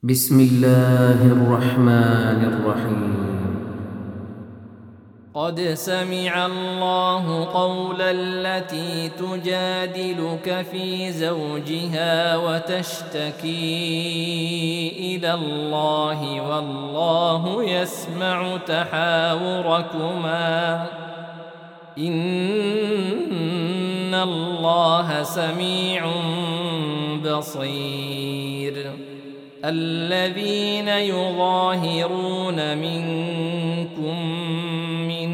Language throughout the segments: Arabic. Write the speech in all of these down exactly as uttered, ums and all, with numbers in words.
بسم الله الرحمن الرحيم. قد سمع الله قول التي تجادلك في زوجها وتشتكي إلى الله والله يسمع تحاوركما إن الله سميع بصير. الذين يظاهرون منكم من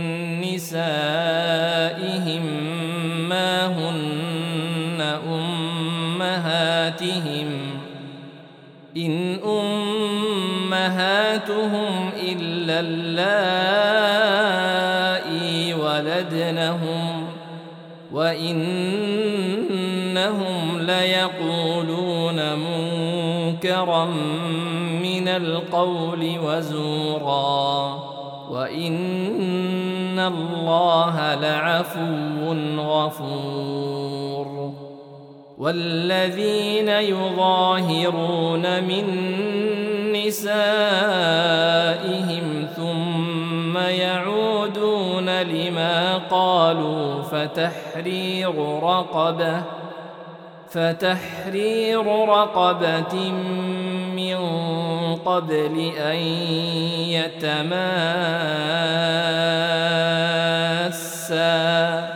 نسائهم ما هن أمهاتهم إن أمهاتهم إلا اللائي ولدنهم وإنهم ليقولون منكرا من القول وزورا وإن الله لعفو غفور. والذين يظاهرون من نسائهم ثم يعودون لما قالوا فتحرير رقبة فتحرير رقبة من قبل أن يتماسا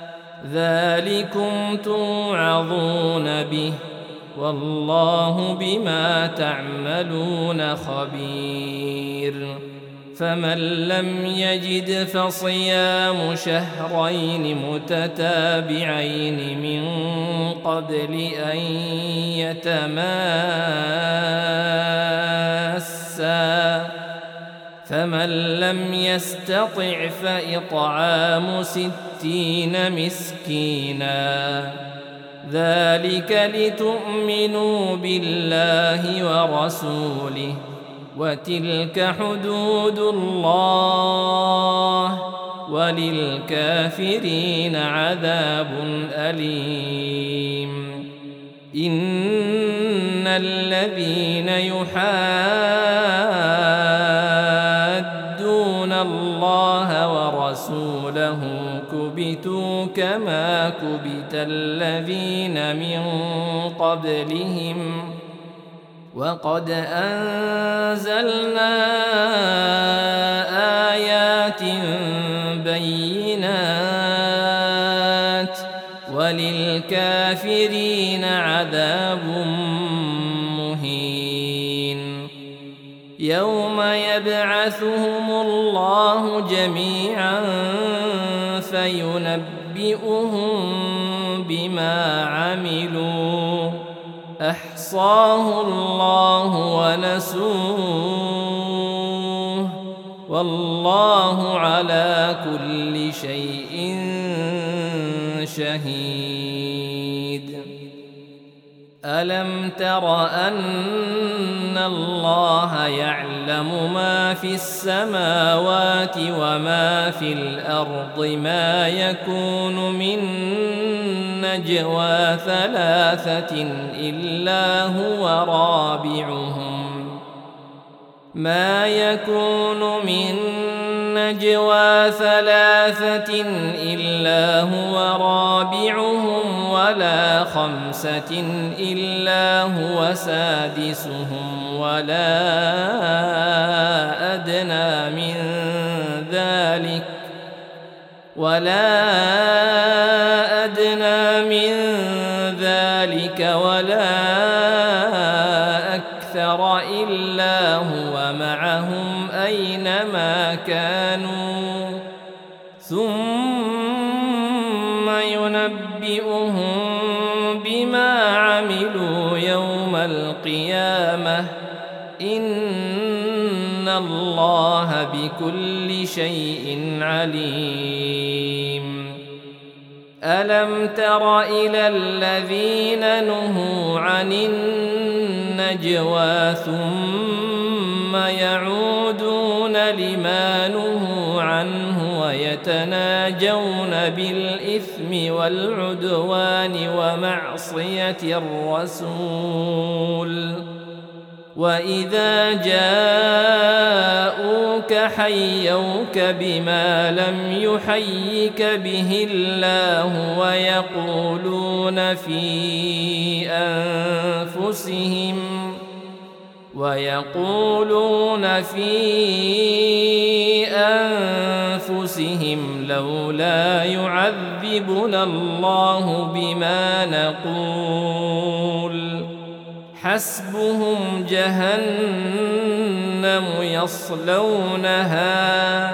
ذلكم توعظون به والله بما تعملون خبير. فمن لم يجد فصيام شهرين متتابعين من قبل أن يتماسا فمن لم يستطع فإطعام ستين مسكينا ذلك لتؤمنوا بالله ورسوله وتلك حدود الله وللكافرين عذاب أليم. إن الذين يحادون الله ورسوله كبتوا كما كبت الذين من قبلهم وقد أنزلنا آيات بينات وللكافرين عذاب مهين. يوم يبعثهم الله جميعا فينبئهم بما عملوا أحصاه الله ونسوه والله على كل شيء شهيد. ألم تر أن الله يعلم ما في السماوات وما في الأرض ما يكون من نجوى ثلاثة إلا هو رابعهم ما يكون من نجوى ثلاثة إلا هو رابعهم ولا خمسة إلا هو سادسهم ولا أدنى من ذلك ولا أدنى من ذلك ولا أكثر إلا هو معهم أينما كانوا ثم ينبئهم بما عملوا يوم القيامة إن الله بكل شيء عليم. ألم تر إلى الذين نهوا عن النجوى ثم يعودون لما نهوا عنه ويتناجون بالإثم والعدوان ومعصية الرسول وإذا جاءوك حيوك بما لم يحيك به الله ويقولون في أنفسهم ويقولون في أنفسهم لولا يعذبنا الله بما نقول حسبهم جهنم يصلونها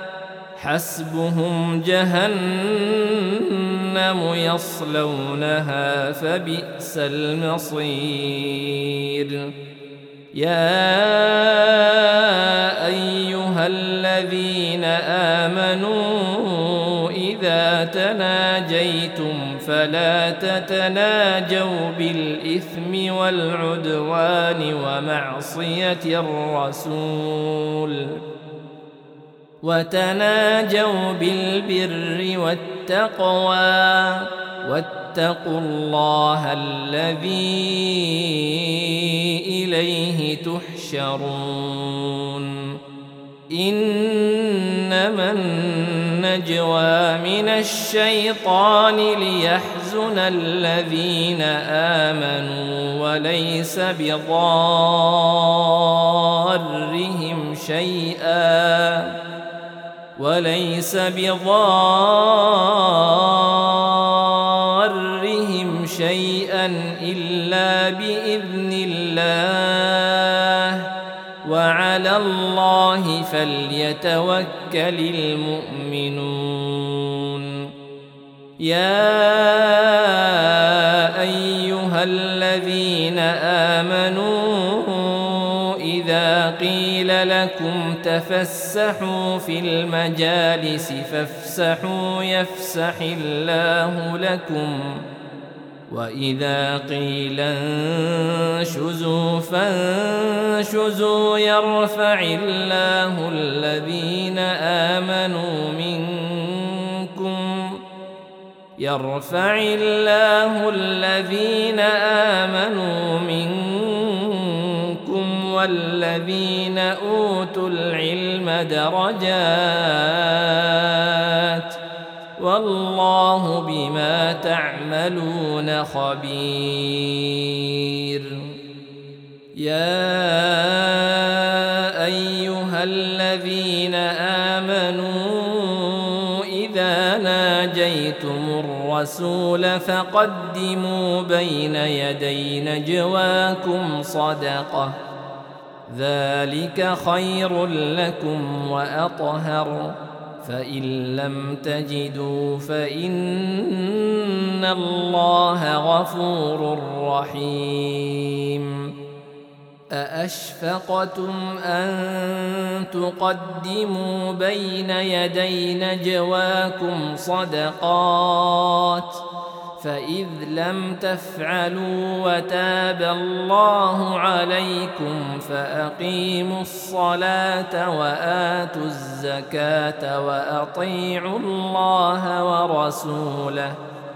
حسبهم جهنم يصلونها فبئس المصير. يا أيها الذين آمنوا إذا تناجيتم فلا تتناجوا بالإثم والعدوان ومعصية الرسول وتناجوا بالبر والتقوى واتقوا الله الذي إليه تحشرون. إنما النجوى من الشيطان ليحزن الذين آمنوا وليس بضارهم شيئا وليس بضارهم شيئا إلا بإذن الله وعلى الله فليتوكل المؤمنون. يا أيها الذين آمنوا إذا قيل لكم تفسحوا في المجالس فافسحوا يفسح الله لكم وإذا قيل انشزوا فانشزوا يرفع الله الذين آمنوا منكم يرفع الله الذين آمنوا منكم والذين أوتوا العلم درجات والله بما تعملون خبير. يا أيها الذين آمنوا إذا ناجيتم الرسول فقدموا بين يدي نجواكم صدقة ذلك خير لكم وأطهر فإن لم تجدوا فإن الله غفور رحيم. أأشفقتم أن تقدموا بين يدي نجواكم صدقات فإذ لم تفعلوا وتاب الله عليكم فأقيموا الصلاة وآتوا الزكاة وأطيعوا الله ورسوله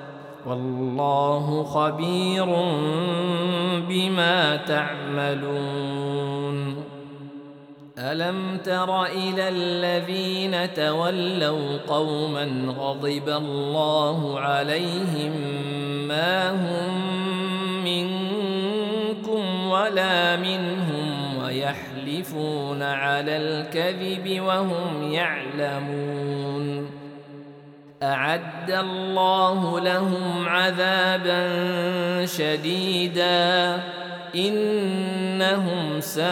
والله خبير بما تعملون. ألم تر إلى الذين تولوا قوما غضب الله عليهم ما هم منكم ولا منهم ويحلفون على الكذب وهم يعلمون أعد الله لهم عذابا شديدا إنهم ساء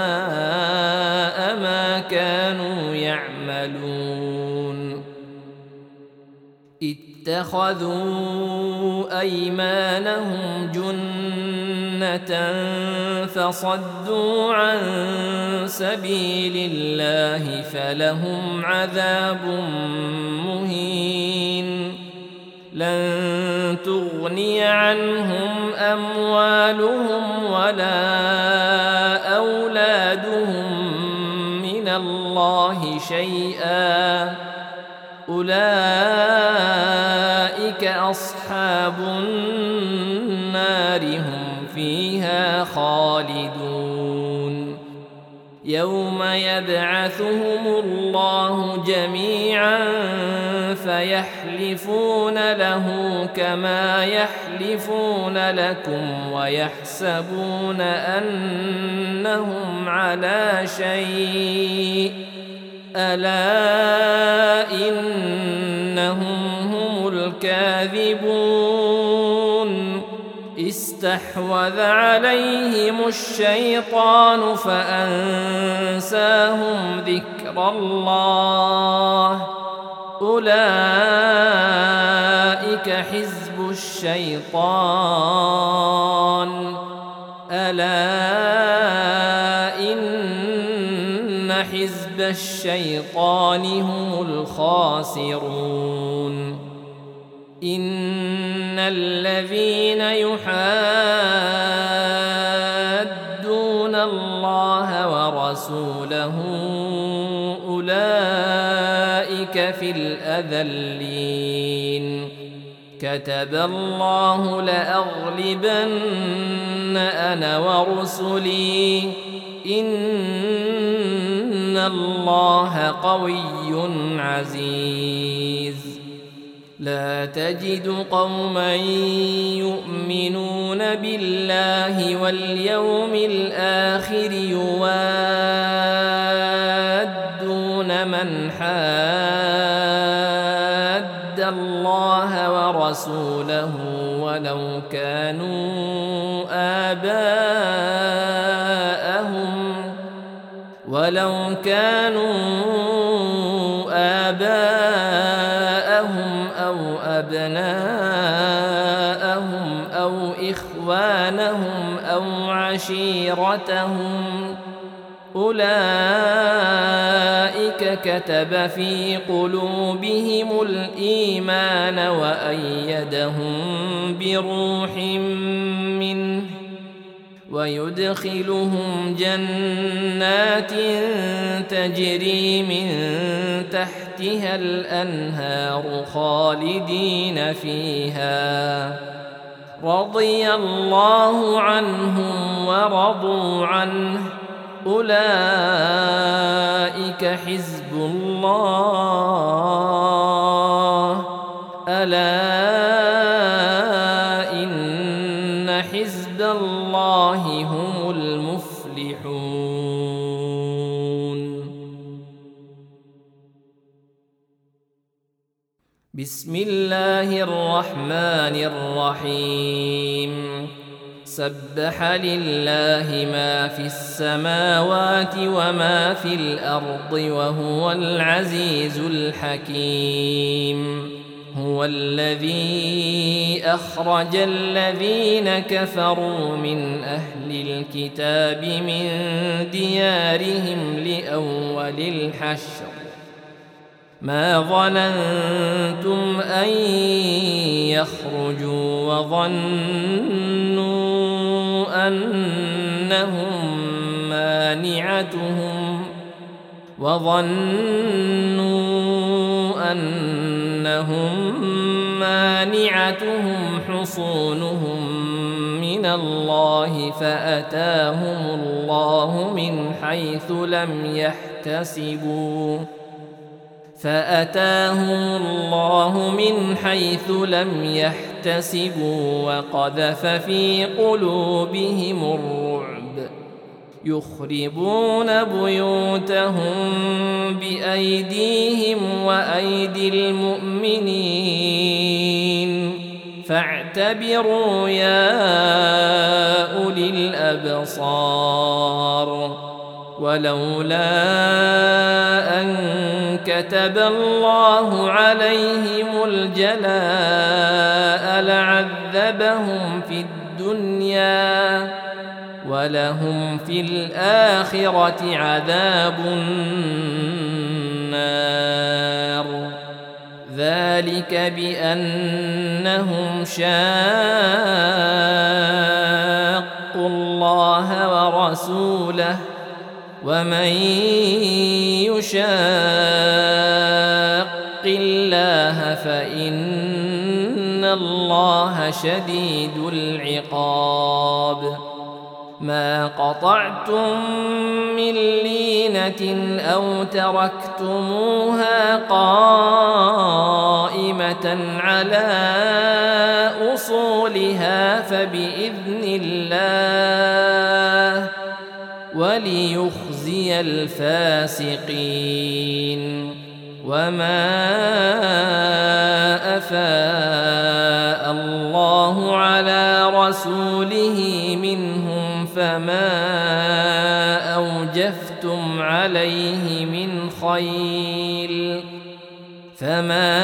ما كانوا يعملون. اتخذوا أيمانهم جنة فصدوا عن سبيل الله فلهم عذاب مهين. لن تغني عنهم أموالهم ولا أولادهم من الله شيئا أولئك أصحاب النار هم فيها خالدون يوم يبعثهم الله جميعا فيحلفون له كما يحلفون لكم ويحسبون أنهم على شيء ألا إنهم هم الكاذبون استحوذ عليهم الشيطان فأنساهم ذكر الله أولئك حزب الشيطان ألا إن حزب الشيطان هم الخاسرون إن الذين يحادون الله ورسوله أولئك في الأذلين كتب الله لأغلبن أنا ورسلي إن الله قوي عزيز لا تجد قوما يؤمنون بالله واليوم الآخر يوادون من حاد الله ورسوله ولو كانوا آباءهم ولو كانوا آباءهم أو أبناءهم أو إخوانهم أو عشيرتهم أولئك كتب في قلوبهم الإيمان وأيدهم بروح منه ويدخلهم جنات تجري من تحتها الأنهار خالدين فيها رضي الله عنهم ورضوا عنه أولئك حزب الله ألا إن حزب الله هم المفلحون بسم الله الرحمن الرحيم سبح لله ما في السماوات وما في الأرض وهو العزيز الحكيم هو الذي أخرج الذين كفروا من أهل الكتاب من ديارهم لأول الحشر ما ظننتم أن يخرجوا وظنوا أنهم مانعتهم وظنوا أنهم مانعتهم حصونهم من الله فأتاهم الله من حيث لم يحتسبوا فأتاهم الله من حيث لم يحتسبوا وقذف في قلوبهم الرعب يخربون بيوتهم بأيديهم وأيدي المؤمنين فاعتبروا يا أولي الأبصار ولولا أن كتب الله عليهم الجلاء لعذبهم في الدنيا ولهم في الآخرة عذاب النار ذلك بأنهم شاقوا الله ورسوله ومن يشاق الله فإن الله شديد العقاب ما قطعتم من لينة أو تركتموها قائمة على أصولها فبإذن الله وليخزي الفاسقين. وما أفاء الله على رسوله منهم فما أوجفتم عليه من خيل فما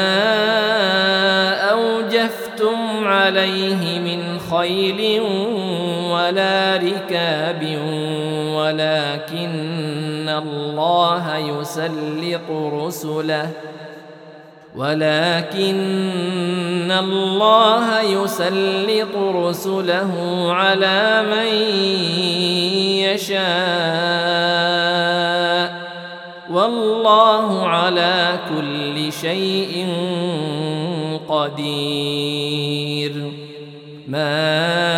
أوجفتم عليه من خيل ولا ركاب ولكن الله يسلط رسله ولكن الله يسلط رسله على من يشاء والله على كل شيء قدير. ما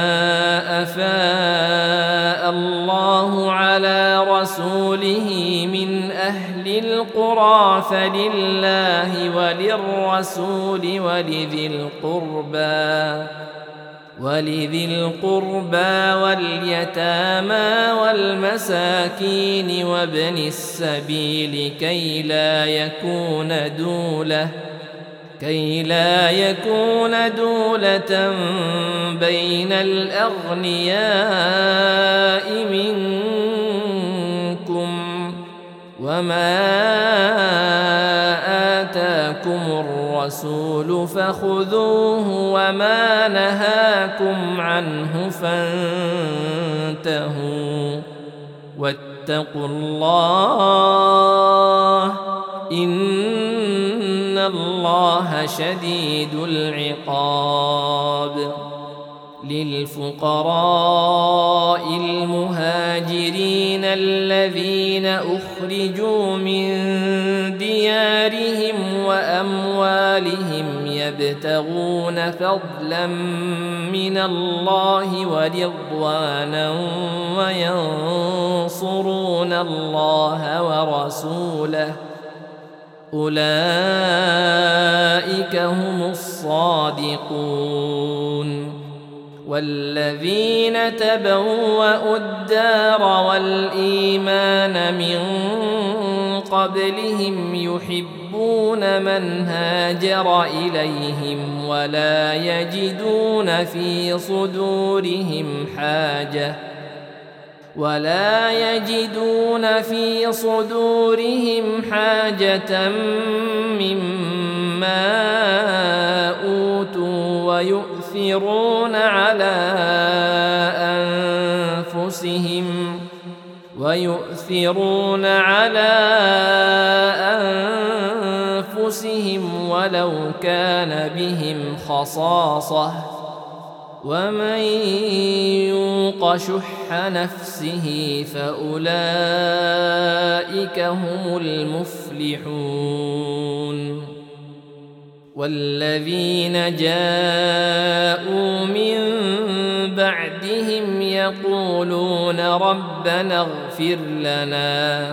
أفاء الله على رسوله من أهل القرى فلله وللرسول ولذي القربى ولذي القربى واليتامى والمساكين وابن السبيل كي لا يكون دولة كي لا يكون دولة بين الأغنياء منكم. وما آتاكم الرسول فخذوه وما نهاكم عنه فانتهوا واتقوا الله إن الله شديد العقاب. للفقراء المهاجرين الذين أخرجوا من ديارهم وأموالهم يبتغون فضلا من الله ورضوانا وينصرون الله ورسوله أولئك هم الصادقون. والذين تبوأوا الدار والإيمان من قبلهم يحبون من هاجر إليهم ولا يجدون في صدورهم حاجة ولا يجدون في صدورهم حاجة مما أوتوا ويؤثرون على أنفسهم ويؤثرون على أنفسهم ولو كان بهم خصاصة ومن يوق شح نفسه فأولئك هم المفلحون. والذين جاءوا من بعدهم يقولون ربنا اغفر لنا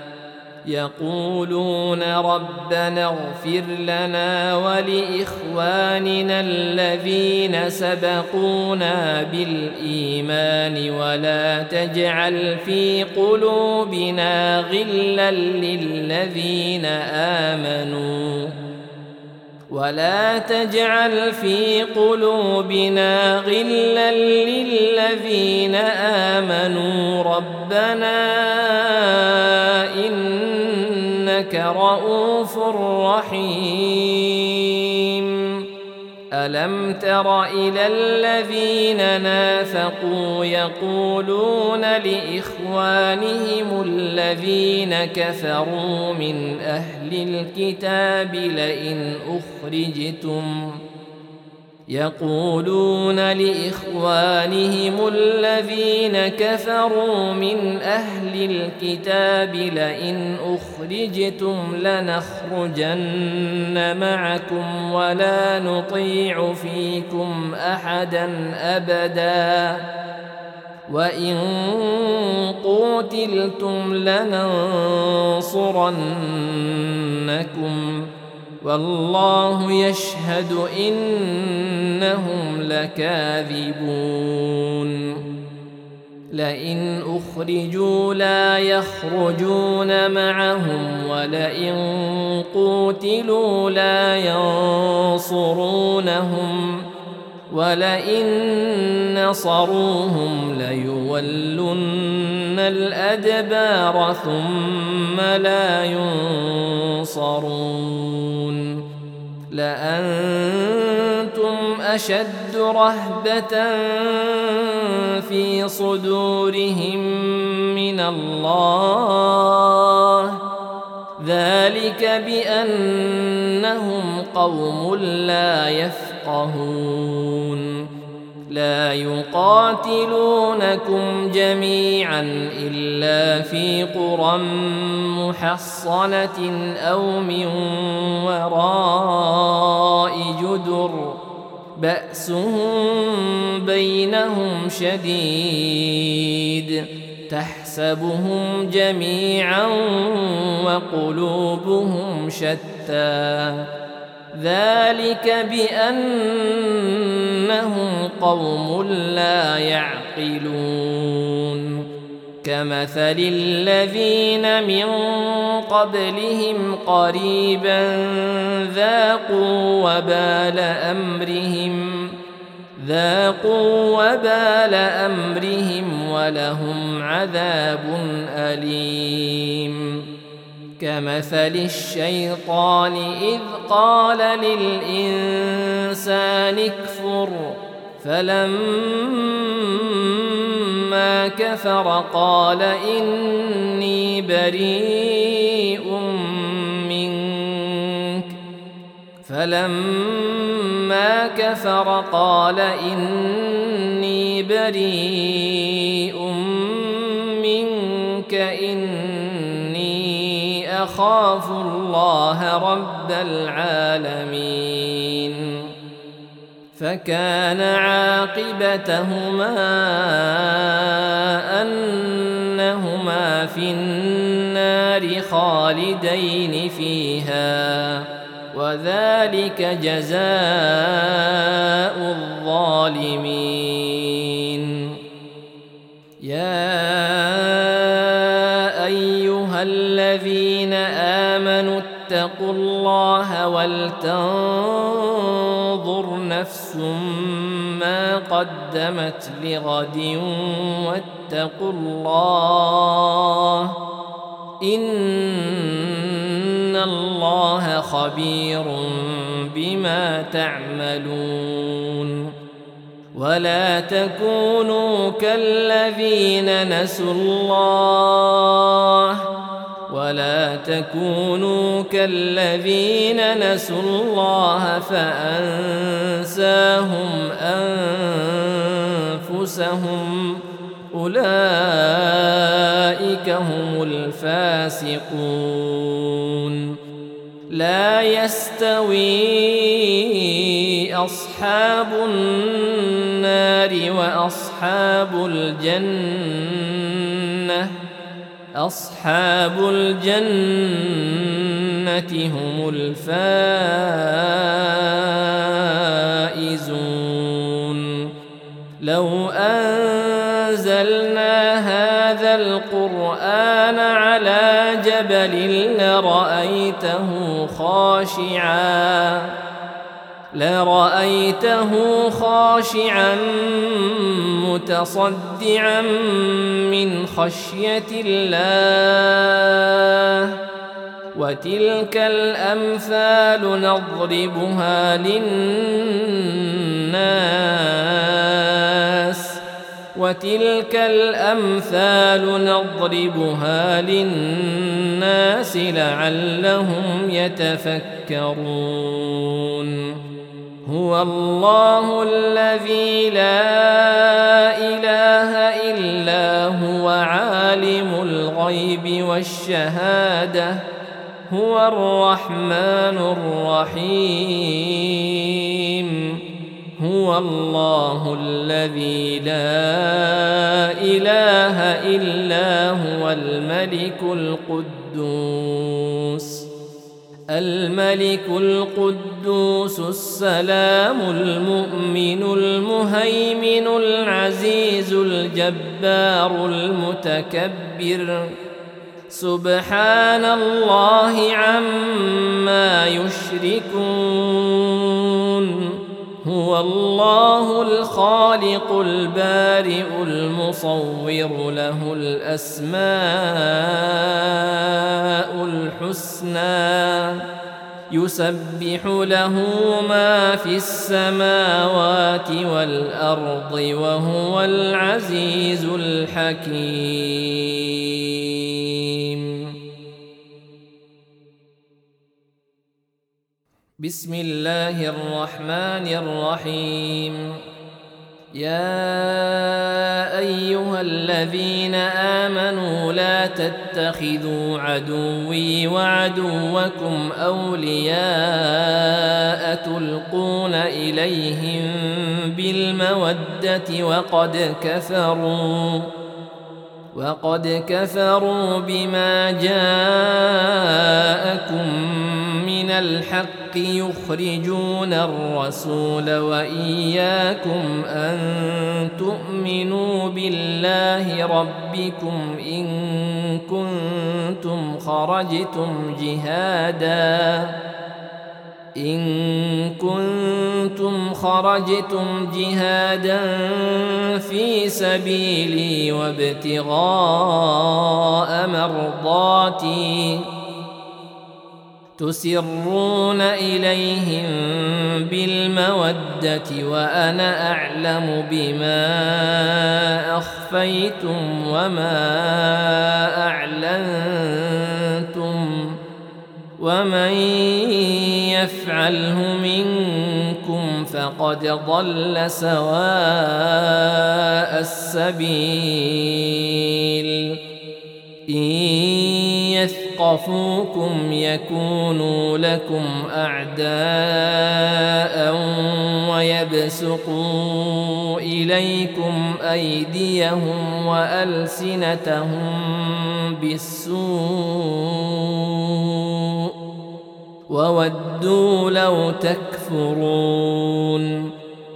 يقولون ربنا اغفر لنا ولإخواننا الذين سبقونا بالإيمان ولا تجعل في قلوبنا غلا للذين آمنوا ولا تجعل في قلوبنا غلا للذين آمنوا ربنا إنك رؤوف رحيم. ألم تر إلى الذين نافقوا يقولون لإخوانهم الذين كفروا من أهل الكتاب لئن أخرجتم يقولون لإخوانهم الذين كفروا من أهل الكتاب لئن أخرجتم لنخرجن معكم ولا نطيع فيكم أحدا أبدا وإن قوتلتم لننصرنكم والله يشهد إنهم لكاذبون لئن أخرجوا لا يخرجون معهم ولئن قوتلوا لا ينصرونهم ولئن نصروهم ليولن الأدبار ثم لا ينصرون لأنتم أشد رهبة في صدورهم من الله ذلك بأنهم قوم لا يفقهون لا يقاتلونكم جميعا إلا في قرى محصنة أو من وراء جدر بأسهم بينهم شديد تحسبهم جميعا وقلوبهم شتى ذلك بأنهم قوم لا يعقلون كمثل الذين من قبلهم قريبا ذاقوا وبال أمرهم ذاقوا وبال أمرهم ولهم عذاب أليم كمثل الشيطان إذ قال للإنسان اكفر فلما كفر قال إني بريء منك فلما كفر قال إني بريء منك إني أخاف الله رب العالمين فكان عاقبتهما أنهما في النار خالدين فيها وذلك جزاء الظالمين يا أيها الذين آمنوا اتقوا الله ولتنظر نفس ما قدمت لغد واتقوا الله إن الله خبير بما تعملون ولا تكونوا كالذين نسوا الله ولا تكونوا كالذين نسوا الله فأنساهم أنفسهم أولئك هم الفاسقون لا يستوي أصحاب النار وأصحاب الجنة أصحاب الجنة هم الفائزون لو أنزلنا هذا القرآن على جبل لرأيته خاشعا لرأيته خاشعا متصدعا من خشية الله وتلك الأمثال نضربها للناس وتلك الأمثال نضربها للناس لعلهم يتفكرون هو الله الذي لا إله إلا هو عالم الغيب والشهادة هو الرحمن الرحيم هو الله الذي لا إله إلا هو الملك القدوس الملك القدوس السلام المؤمن المهيمن العزيز الجبار المتكبر سبحان الله عما يشركون هو الله الخالق البارئ المصور له الأسماء الحسنى يسبح له ما في السماوات والأرض وهو العزيز الحكيم. بسم الله الرحمن الرحيم. يا أيها الذين آمنوا لا تتخذوا عدوي وعدوكم أولياء تلقون إليهم بالمودة وقد كفروا وقد كفروا بما جاءكم من الحق يخرجون الرسول وإياكم أن تؤمنوا بالله ربكم إن كنتم خرجتم جهادا إن كنتم خرجتم جهادا في سبيلي وابتغاء مرضاتي تسرون إليهم بالمودة وأنا أعلم بما أخفيتم وما أعلنتم ومن يفعله منكم فقد ضل سواء السبيل إن يثقفوكم يكونوا لكم أعداء ويبسطوا إليكم أيديهم وألسنتهم بالسوء وودوا لو تكفرون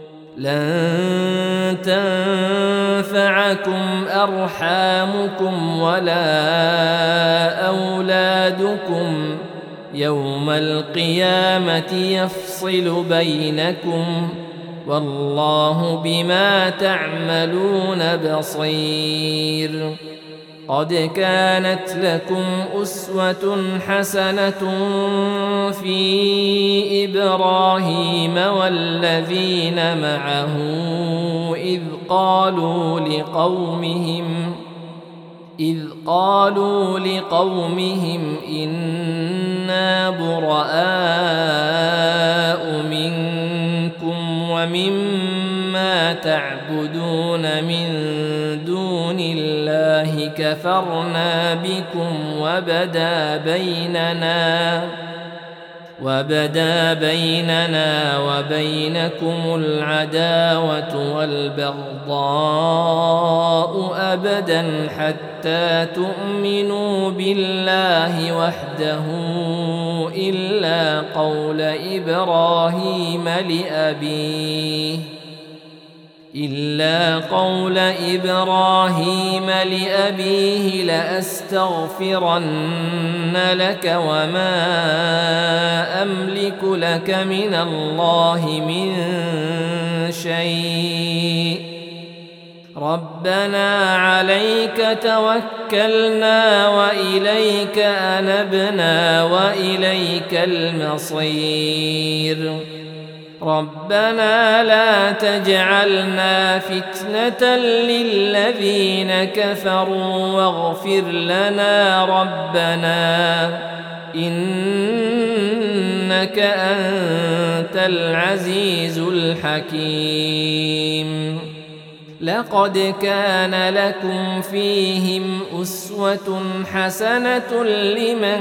لن تنفعكم أرحامكم ولا أولادكم يوم القيامة يفصل بينكم والله بما تعملون بصير. قد كانت لكم أسوة حسنة في إبراهيم والذين معه إذ قالوا لقومهم إذ قالوا لقومهم إنا براء منكم ومما تعبدون من دون الله كفرنا بكم وبدا بيننا وبدا بيننا وبينكم العداوة والبغضاء أبدا حتى تؤمنوا بالله وحده إلا قول إبراهيم لأبيه إلا قول إبراهيم لأبيه لأستغفرن لك وما أملك لك من الله من شيء ربنا عليك توكلنا وإليك أنبنا وإليك المصير ربنا لا تجعلنا فتنة للذين كفروا واغفر لنا ربنا إنك أنت العزيز الحكيم. لقد كان لكم فيهم أسوة حسنة لمن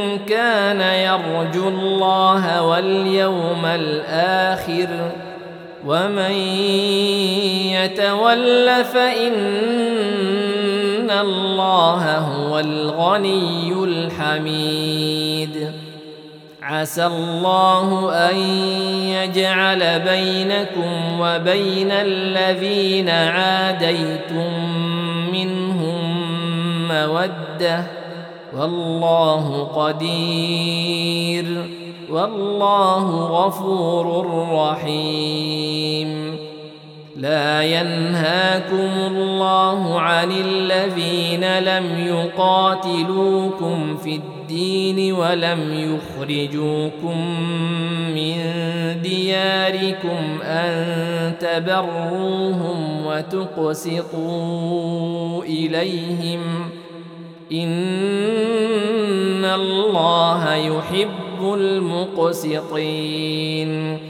كان يرجو الله واليوم الآخر ومن يتول فإن الله هو الغني الحميد عسى الله أن يجعل بينكم وبين الذين عاديتم منهم مودة والله قدير والله غفور رحيم لا ينهاكم الله عن الذين لم يقاتلوكم في الدين ولم يخرجوكم من دياركم أن تبروهم وتقسطوا إليهم إن الله يحب المقسطين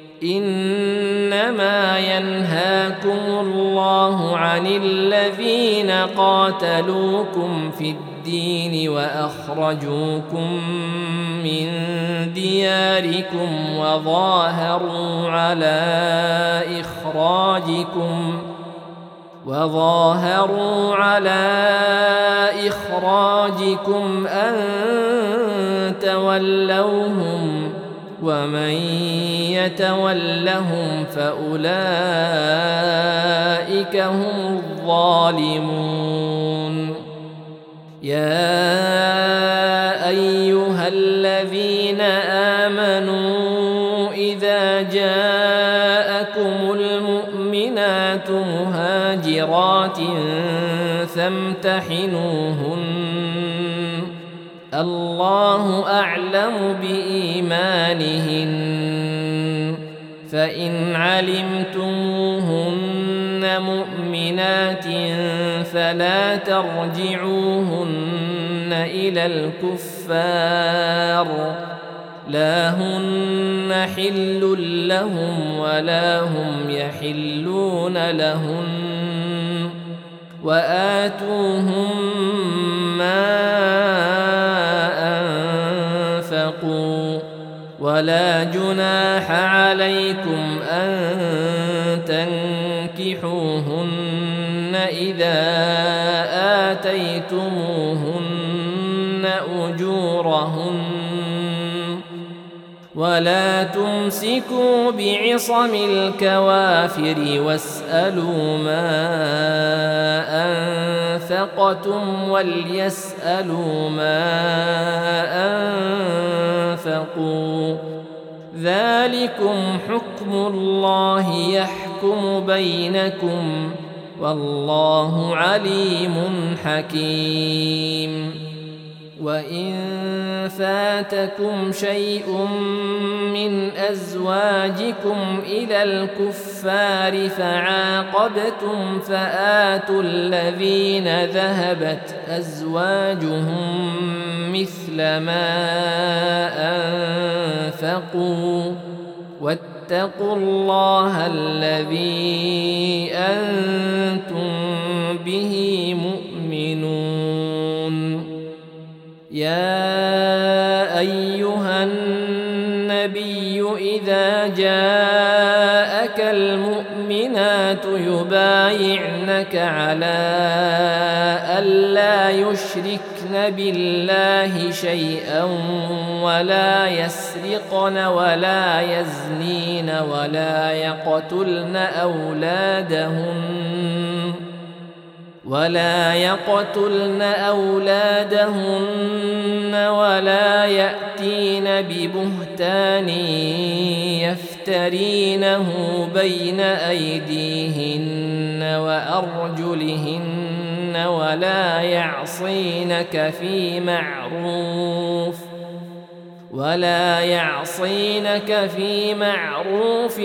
إنما ينهاكم الله عن الذين قاتلوكم في الدين وأخرجوكم من دياركم وظاهروا على إخراجكم وظاهروا على إخراجكم أن تولوهم ومن يتولهم فأولئك هم الظالمون يا أيها الذين آمنوا إذا جاءكم المؤمنات مهاجرات فامتحنوهن الله أعلم بإيمانهن فإن علمتموهن مؤمنات فلا ترجعوهن إلى الكفار لا هن حل لهم ولا هم يحلون لهن وآتوهم ما أنفقوا ولا جناح عليكم أن تنكحوهن إذا آتيتموهن أجورهن ولا تمسكوا بعصم الكوافر واسألوا ما أنفقتم وليسألوا ما أنفقوا ذلكم حكم الله يحكم بينكم والله عليم حكيم وإن فاتكم شيء من أزواجكم إلى الكفار فعاقبتم فآتوا الذين ذهبت أزواجهم مثل ما أنفقوا واتقوا الله الذي أنتم به مؤمنون يا أيها النبي إذا جاءك المؤمنات يبايعنك على ألا يشركن بالله شيئا ولا يسرقن ولا يزنين ولا يقتلن أولادهن ولا يقتلن أولادهن ولا يأتين ببهتان يفترينه بين أيديهن وأرجلهن ولا يعصينك في معروف ولا يعصينك في معروف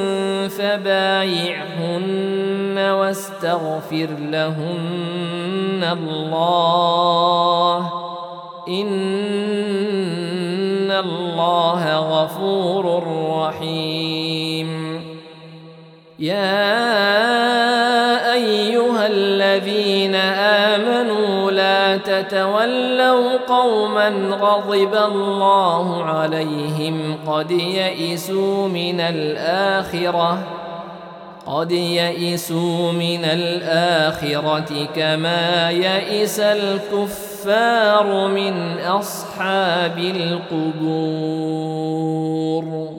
فبايعهن واستغفر لهن الله إن الله غفور رحيم يا أيها الذين آمنوا لا ولا تتولوا قوما غضب الله عليهم قد يئسوا من الآخرة قد يئسوا من الآخرة كما يئس الكفار من أصحاب القبور.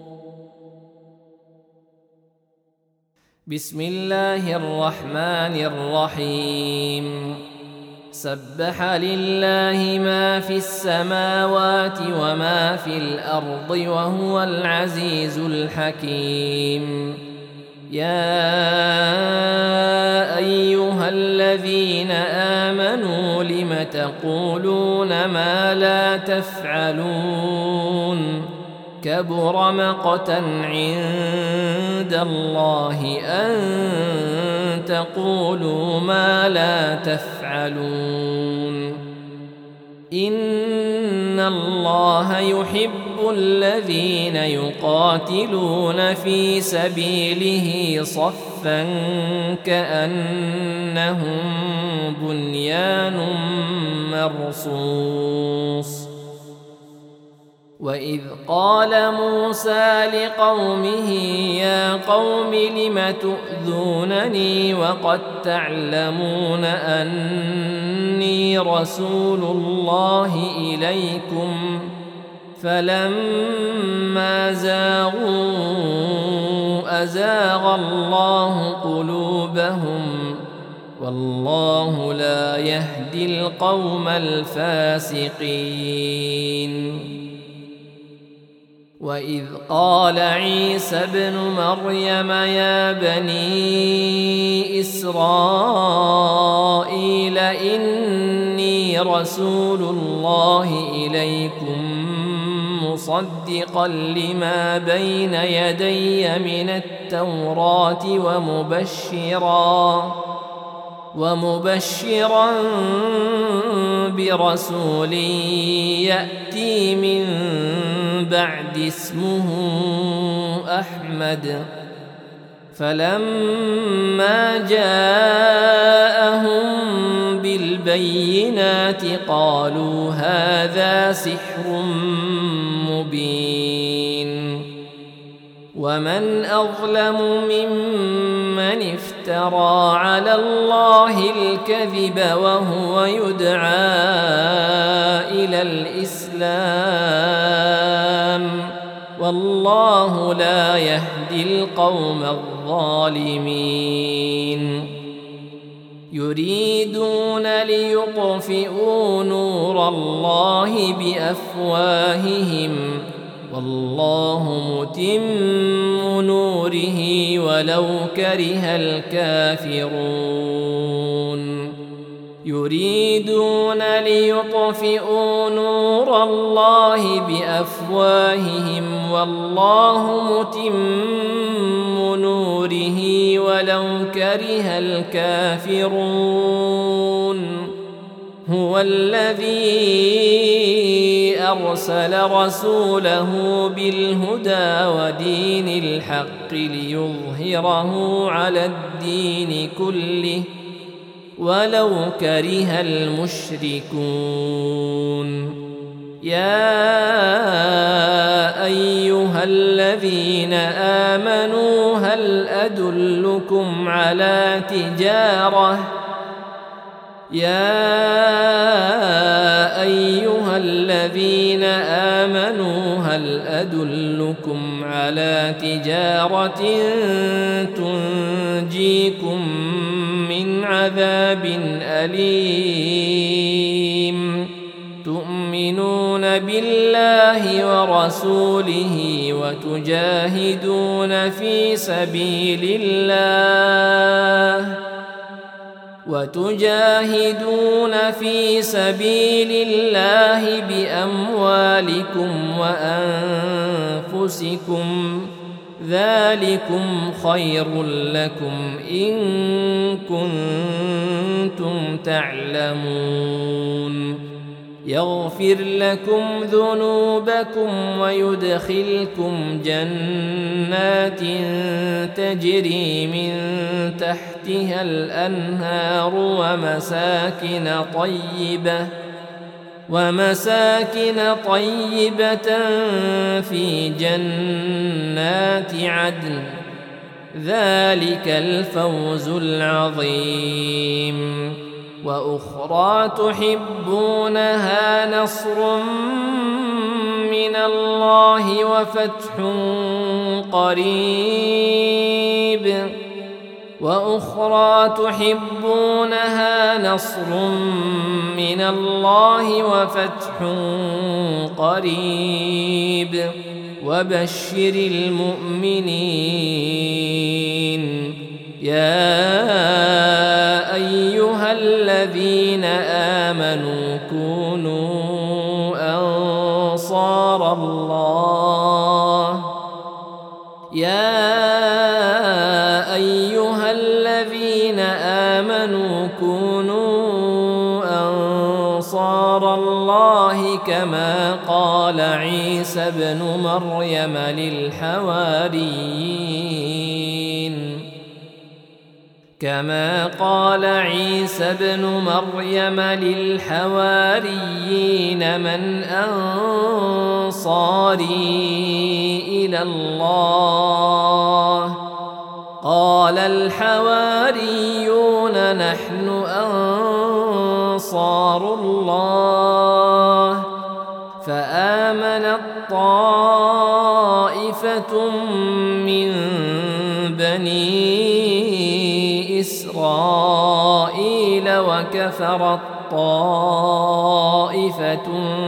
بسم الله الرحمن الرحيم. سبح لله ما في السماوات وما في الأرض وهو العزيز الحكيم. يا أيها الذين آمنوا لم تقولون ما لا تفعلون كبر مقتا عند الله أن تقولوا ما لا تفعلون. إن الله يحب الذين يقاتلون في سبيله صفا كأنهم بنيان مرصوص. وإذ قال موسى لقومه يا قوم لم تؤذونني وقد تعلمون أني رسول الله إليكم فلما زاغوا أزاغ الله قلوبهم والله لا يهدي القوم الفاسقين. وإذ قال عيسى ابن مريم يا بني إسرائيل إني رسول الله إليكم مصدقا لما بين يدي من التوراة ومبشرا ومبشرا برسول يأتي من بعد اسمه أحمد. فلما جاءهم بالبينات قالوا هذا سحر مبين. ومن أظلم ممن افترى على الله الكذب وهو يدعى إلى الإسلام والله لا يهدي القوم الظالمين. يريدون ليطفئوا نور الله بأفواههم والله متم نوره ولو كره الكافرون. يريدون ليطفئوا نور الله بأفواههم والله متم نوره ولو كره الكافرون. هو الذي أرسل رسوله بالهدى ودين الحق ليظهره على الدين كله ولو كره المشركون. يا أيها الذين آمنوا هل أدلكم على تجارة يا أيها الذين آمنوا هل أدلكم على تجارة تنجيكم من عذاب أليم تؤمنون بالله ورسوله وتجاهدون في سبيل الله وتجاهدون في سبيل الله بأموالكم وأنفسكم ذلكم خير لكم إن كنتم تعلمون. يغفر لكم ذنوبكم ويدخلكم جنات تجري من تحتها الأنهار ومساكن طيبة ومساكن طيبة في جنات عدن ذلك الفوز العظيم. وأخرى تحبونها نصر من الله وفتح قريب وأخرى تحبونها نصر من الله وفتح قريب وبشر المؤمنين. يا أيها الذين آمنوا كونوا أنصار الله يا أيها الذين آمنوا كونوا أنصار الله كما قال عيسى ابن مريم للحواريين كما قال عيسى ابن مريم للحواريين من أنصاري إلى الله قال الحواريون نحن أنصار الله فآمنت طائفة من بني إسرائيل وكفرت طائفة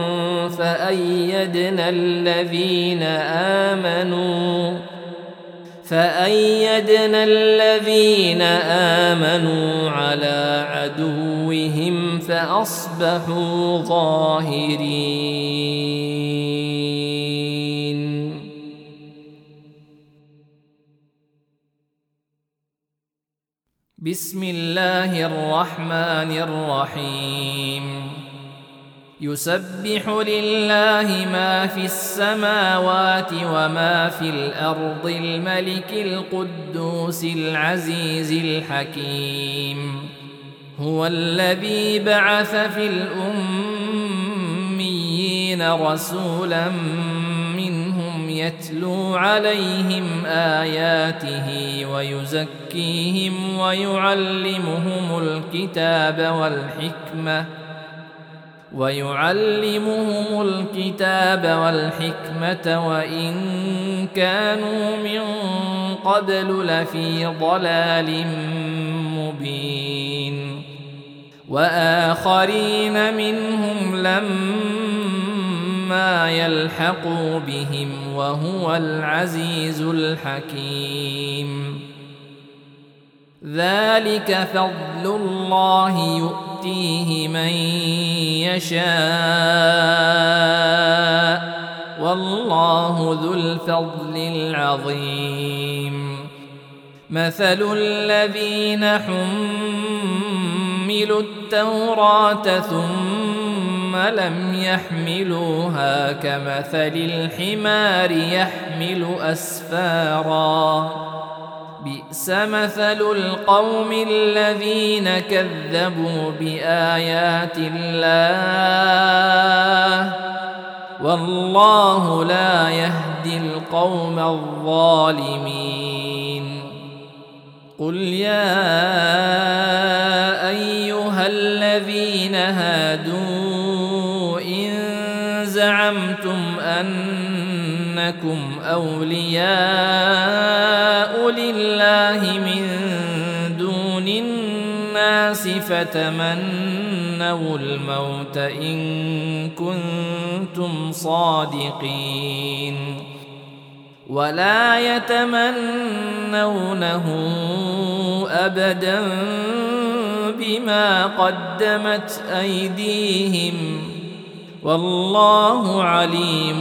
فأيدنا الذين آمنوا فأيدنا الذين آمنوا على عدوهم فأصبحوا ظاهرين. بسم الله الرحمن الرحيم. يسبح لله ما في السماوات وما في الأرض الملك القدوس العزيز الحكيم. هو الذي بعث في الأميين رسولا منهم يتلو عليهم آياته ويزكيهم ويعلمهم الكتاب والحكمة ويعلمهم الكتاب والحكمة وإن كانوا من قبل لفي ضلال مبين. وآخرين منهم لما يلحقوا بهم وهو العزيز الحكيم. ذلك فضل الله يؤتيه من يشاء والله ذو الفضل العظيم. مثل الذين حملوا التوراة ثم لم يحملوها كمثل الحمار يحمل أسفارا بئس مثل القوم الذين كذبوا بآيات الله والله لا يهدي القوم الظالمين. قل يا أيها الذين هادوا إن زعمتم أنكم أولياء لله من دون الناس فتمنوا الموت إن كنتم صادقين ولا يتمنونه أبدا بما قدمت أيديهم والله عليم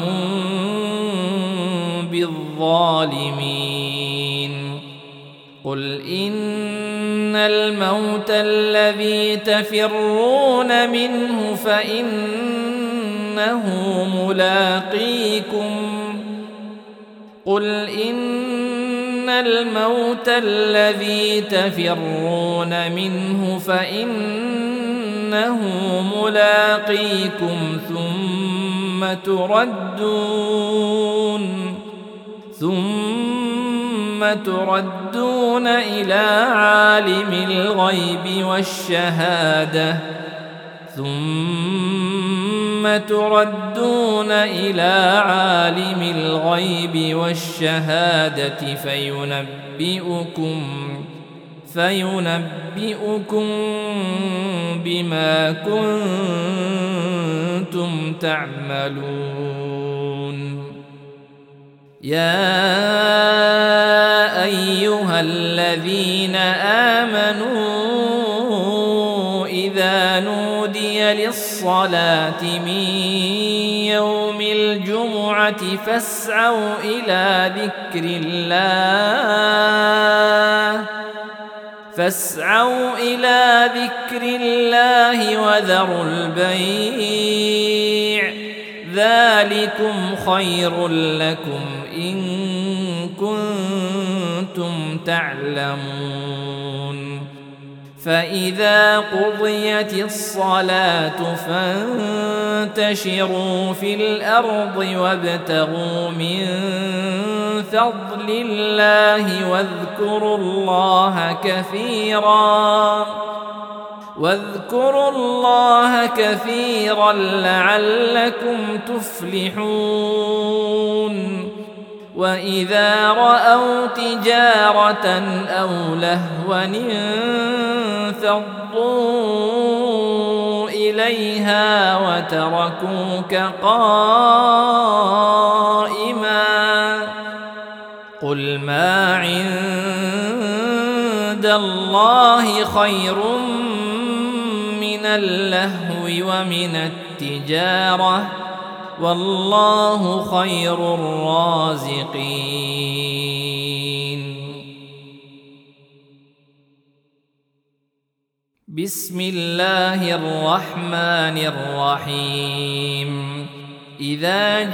بالظالمين. قل إن الموت الذي تفرون منه فإنه ملاقيكم قل إن الموت الذي تفرون منه فإنه ملاقيكم ثم تردون ثم تردون إلى عالم الغيب والشهادة ثم تردون إلى عالم الغيب والشهادة فينبئكم فينبئكم بما كنتم تعملون. يا أيها الذين آمنوا إذا نودي للصلاة من يوم الجمعة فاسعوا إلى ذكر الله فاسعوا إلى ذكر الله وذروا البيع ذلكم خير لكم إن كنتم تعلمون. فإذا قضيت الصلاة فانتشروا في الأرض وابتغوا من فضل الله واذكروا الله كثيرا واذكروا الله كثيرا لعلكم تفلحون. وإذا رأوا تجارة أو لهوا انفضوا إليها وتركوك قائما قل ما عند الله خير من اللهو ومن التجارة والله خير الرازقين. بسم الله الرحمن الرحيم. إذا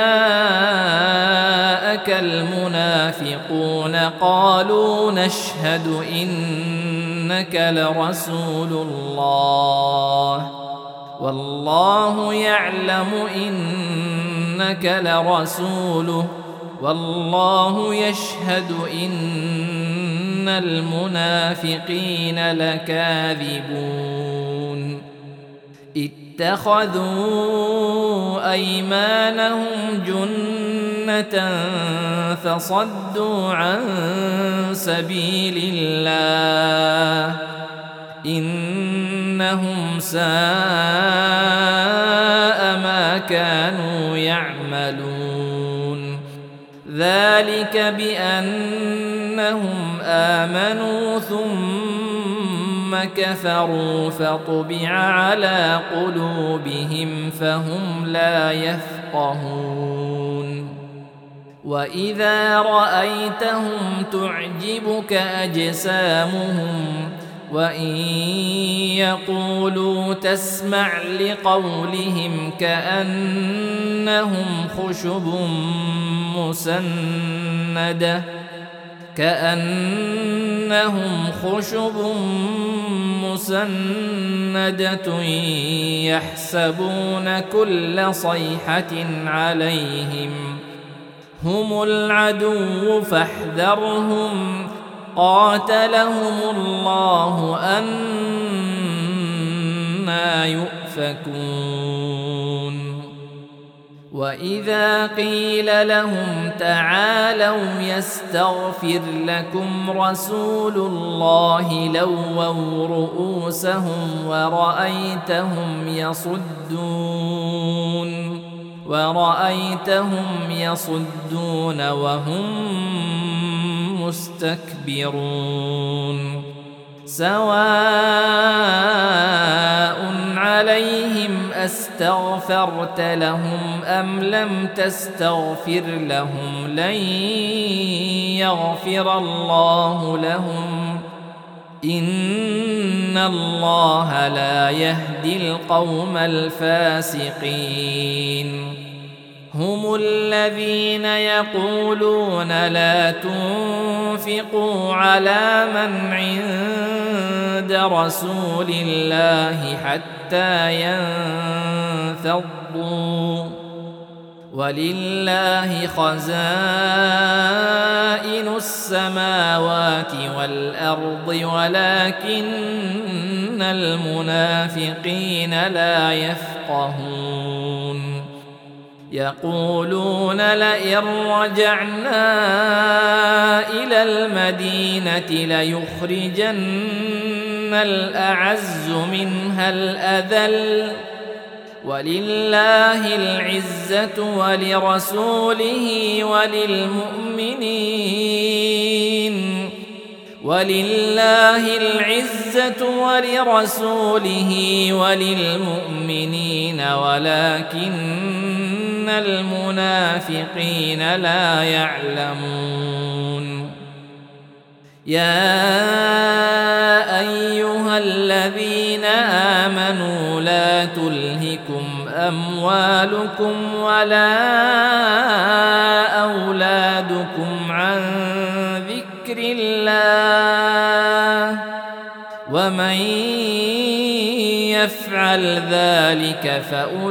جاءك المنافقون قالوا نشهد إنك لرسول الله والله يعلم إنك لرسوله والله يشهد إن المنافقين لكاذبون. اتخذوا أيمانهم جنة فصدوا عن سبيل الله إنهم ساء ما كانوا يعملون. ذلك بأنهم آمنوا ثم كفروا فطبع على قلوبهم فهم لا يفقهون. وإذا رأيتهم تعجبك أجسامهم وإن يقولوا تسمع لقولهم كأنهم خشب مسندة كأنهم خشب مسندة يحسبون كل صيحة عليهم هم العدو فاحذرهم قاتلهم الله أنى يؤفكون. وإذا قيل لهم تعالوا يستغفر لكم رسول الله لووا رؤوسهم ورأيتهم يصدون ورأيتهم يصدون وهم مستكبرون. سواء عليهم أستغفرت لهم أم لم تستغفر لهم لن يغفر الله لهم إن الله لا يهدي القوم الفاسقين هم الذين يقولون لا تنفقوا على من عند رسول الله حتى ينفضوا ولله خزائن السماوات والأرض ولكن المنافقين لا يفقهون يقولون لئن رجعنا إلى المدينة ليخرجن الأعز منها الأذل ولله العزة ولرسوله وللمؤمنين ولله العزة ولرسوله وللمؤمنين ولكن المنافقين لا يعلمون يا أيها الذين آمنوا لا تلهكم أموالكم ولا أولادكم عن ذكر الله ومن يفعل ذلك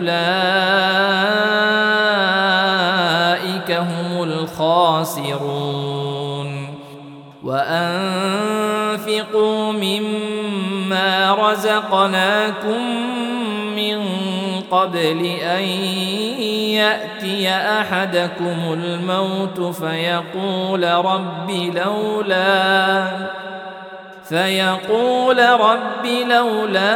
فأولئك هم الخاسرون وأنفقوا مما رزقناكم من قبل أن يأتي أحدكم الموت فيقول رب لولا فيقول رب لولا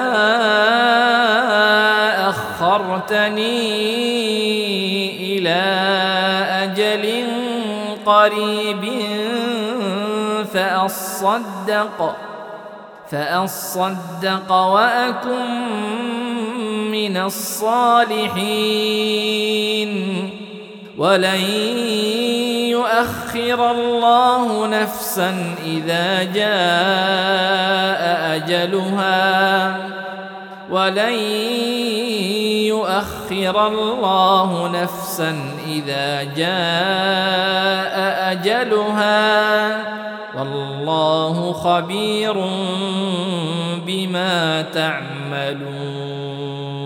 أخرتني إلى أجل قريب فأصدق فأصدق وأكن من الصالحين ولن يؤخر الله نفسا إذا جاء أجلها ولن يؤخر الله نفسا إذا جاء أجلها والله خبير بما تعملون.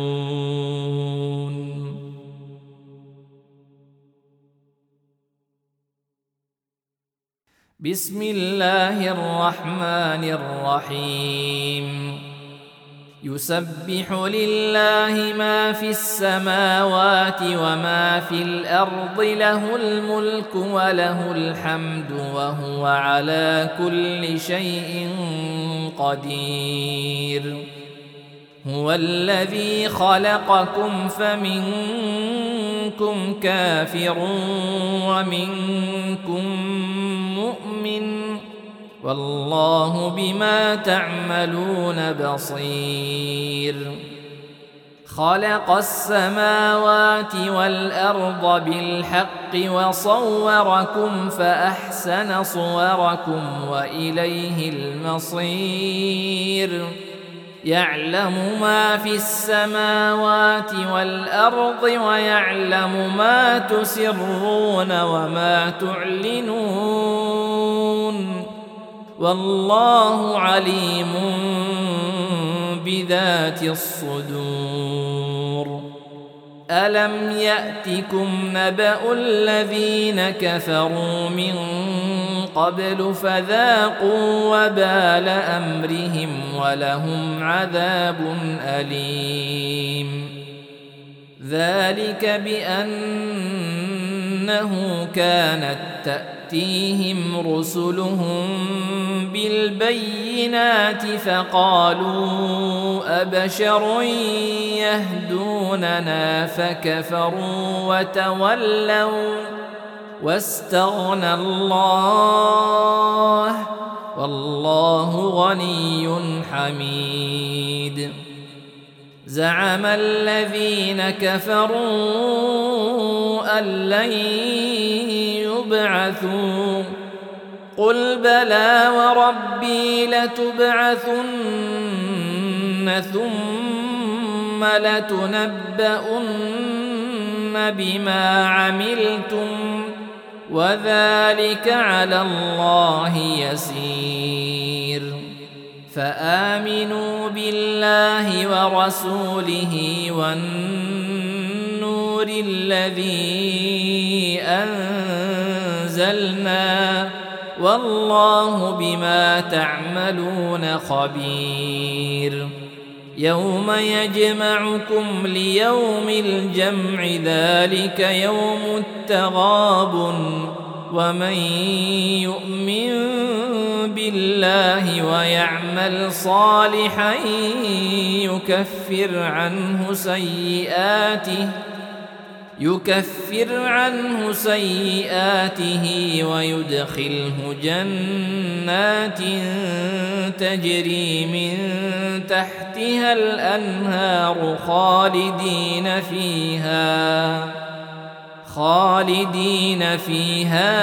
بسم الله الرحمن الرحيم يسبح لله ما في السماوات وما في الأرض له الملك وله الحمد وهو على كل شيء قدير هو الذي خلقكم فمنكم كافر ومنكم مؤمن والله بما تعملون بصير خلق السماوات والأرض بالحق وصوركم فأحسن صوركم وإليه المصير يعلم ما في السماوات والأرض ويعلم ما تسرون وما تعلنون والله عليم بذات الصدور ألم يأتكم نبأ الذين كفروا من قبل فذاقوا وبال أمرهم ولهم عذاب أليم ذلك بأنه كانت تأتيهم رسلهم بالبينات فقالوا أبشر يهدوننا فكفروا وتولوا واستغنى الله والله غني حميد زعم الذين كفروا أن لن يبعثوا قل بلى وربي لتبعثن ثم لتنبؤن بما عملتم وذلك على الله يسير فآمنوا بالله ورسوله والنور الذي أنزلنا والله بما تعملون خبير يوم يجمعكم ليوم الجمع ذلك يوم التغابن ومن يؤمن بالله ويعمل صالحا يكفر عنه سيئاته يكفر عنه سيئاته ويدخله جنات تجري من تحتها الأنهار خالدين فيها خالدين فيها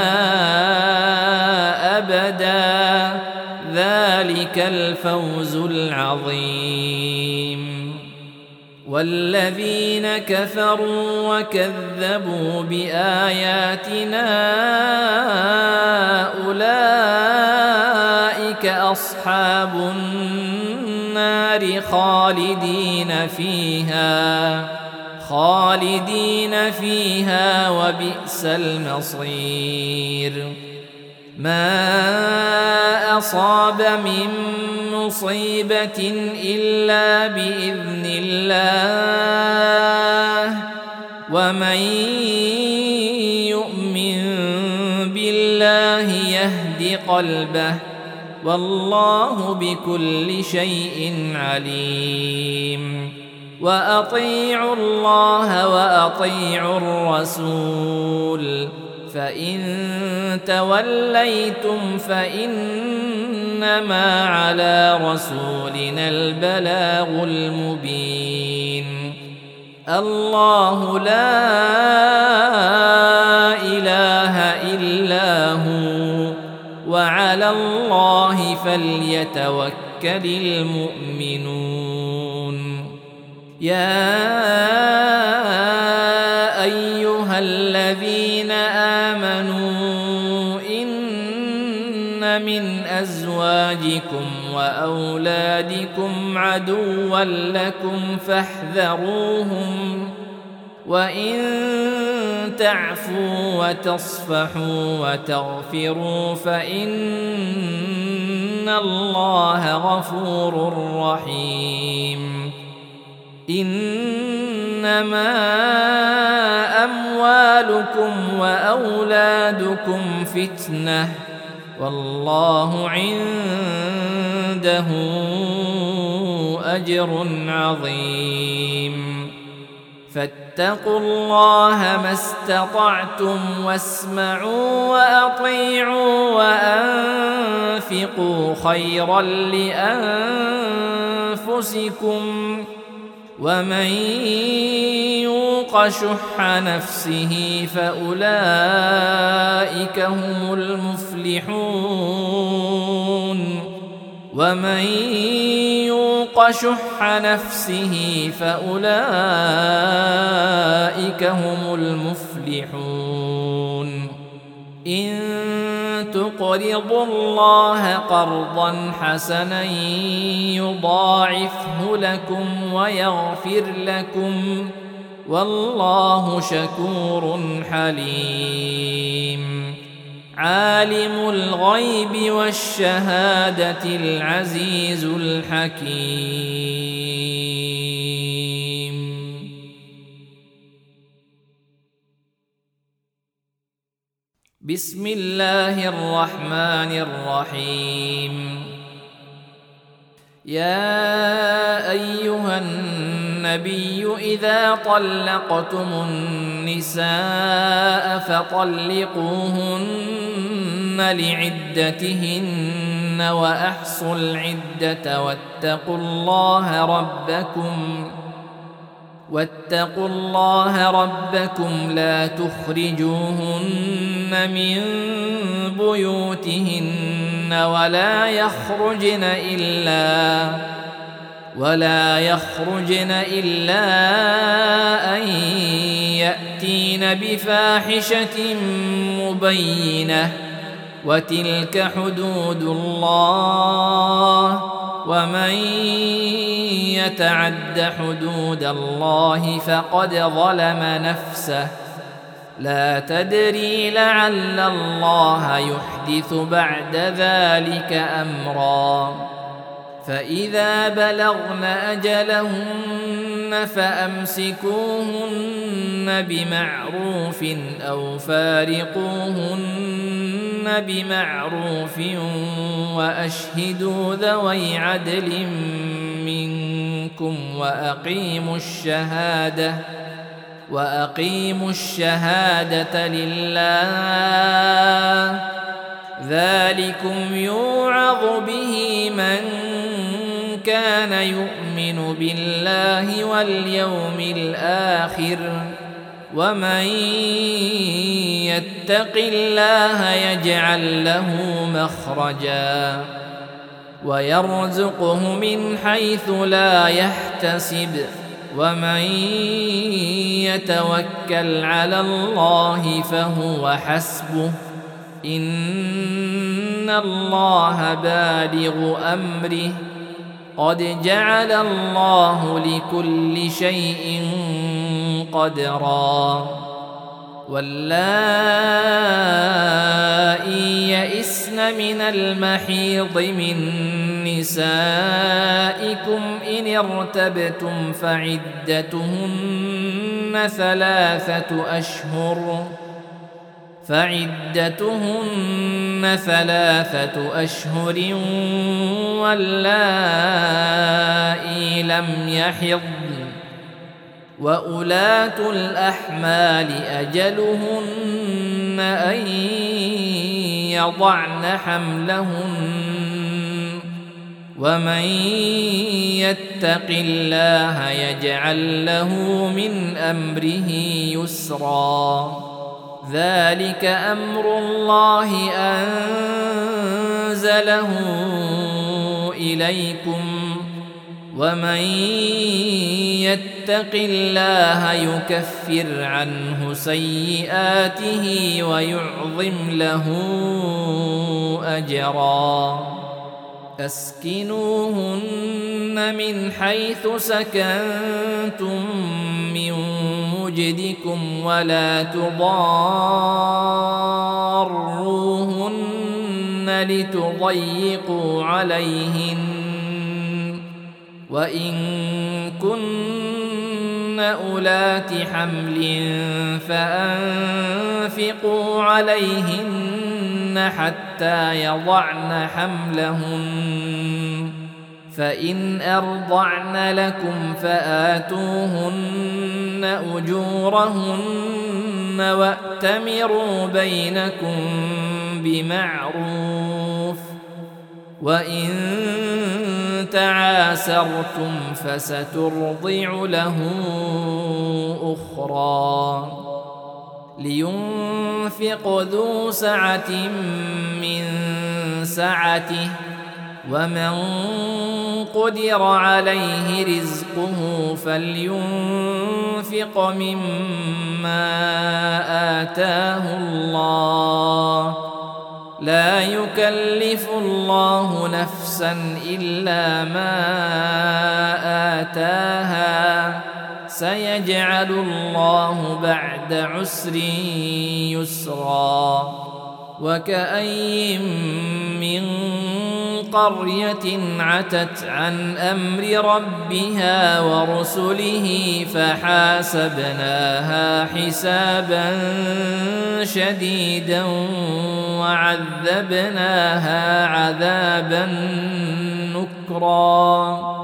أبدا ذلك الفوز العظيم والذين كفروا وكذبوا بآياتنا أولئك أصحاب النار خالدين فيها خالدين فيها وبئس المصير ما أصاب من مصيبة إلا بإذن الله ومن يؤمن بالله يهد قلبه والله بكل شيء عليم وأطيعوا الله وأطيعوا الرسول فإن توليتم فإنما على رسولنا البلاغ المبين الله لا إله إلا هو وعلى الله فليتوكل المؤمنون يا أيها الذين آمنوا إن من أزواجكم وأولادكم عدوا لكم فاحذروهم وإن تعفوا وتصفحوا وتغفروا فإن الله غفور رحيم إنما أموالكم وأولادكم فتنة والله عنده أجر عظيم فاتقوا الله ما استطعتم واسمعوا وأطيعوا وأنفقوا خيرا لأنفسكم ومن يوق شح نفسه فأولئك هم المفلحون ومن يوق شح نفسه فأولئك هم المفلحون إن تقرضوا الله قرضا حسنا يضاعفه لكم ويغفر لكم والله شكور حليم عالم الغيب والشهادة العزيز الحكيم بسم الله الرحمن الرحيم يا أيها النبي إذا طلقتم النساء فطلقوهن لعدتهن وأحصوا العدة واتقوا الله ربكم واتقوا الله ربكم لا تخرجوهن من بيوتهن ولا يخرجن إلا ولا يخرجن إلا أن يأتين بفاحشة مبينة وتلك حدود الله ومن يتعد حدود الله فقد ظلم نفسه لا تدري لعل الله يحدث بعد ذلك أمرا فإذا بلغن أجلهن فأمسكوهن بمعروف أو فارقوهن بمعروف وأشهدوا ذوي عدل منكم وأقيموا الشهادة وأقيموا الشهادة لله ذلكم يوعظ به من كان يؤمن بالله واليوم الآخر ومن يتق الله يجعل له مخرجا ويرزقه من حيث لا يحتسب ومن يتوكل على الله فهو حسبه إن الله بالغ أمره قد جعل الله لكل شيء قدرا واللائي يئسن من المحيض من نسائكم إن ارتبتم فعدتهن ثلاثة أشهر فعدتهن ثلاثة أشهر واللائي لم يحضن وأولاة الأحمال أجلهن أن يضعن حملهن ومن يتق الله يجعل له من أمره يسرا ذلك أمر الله أنزله إليكم ومن يتق الله يكفر عنه سيئاته ويعظم له أجرا أسكنوهن من حيث سكنتم من وجدكم ولا تضاروهن لتضيقوا عليهن وإن كن أولات حمل فأنفقوا عليهن حتى يضعن حملهن فإن أرضعن لكم فآتوهن أجورهن وأتمروا بينكم بمعروف وإن تعاسرتم فسترضع له أخرى لينفق ذو سعة من سعته ومن قدر عليه رزقه فلينفق مما آتاه الله لا يكلف الله نفسا إلا ما آتاها سيجعل الله بعد عسر يسرا وكأي من قرية عتت عن أمر ربها ورسله فحاسبناها حسابا شديدا وعذبناها عذابا نكرا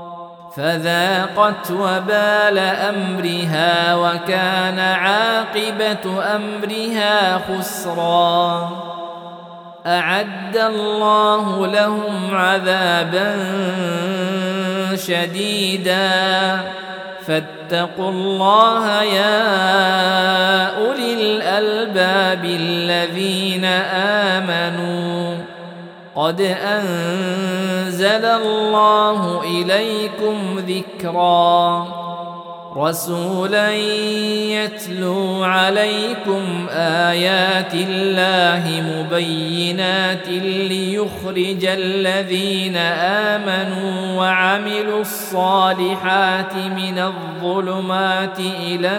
فذاقت وبال أمرها وكان عاقبة أمرها خسرا أعد الله لهم عذابا شديدا فاتقوا الله يا أولي الألباب الذين آمنوا قد أنزل الله إليكم ذكرا رسولا يتلو عليكم آيات الله مبينات ليخرج الذين آمنوا وعملوا الصالحات من الظلمات إلى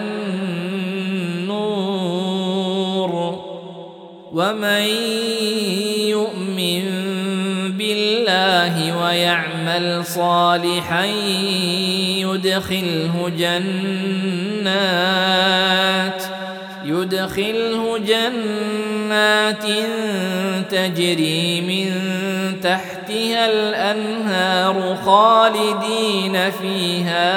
النور ومن يؤمن بالله ويعمل صالحا يدخله جنات يدخله جنات تجري من تحتها الأنهار خالدين فيها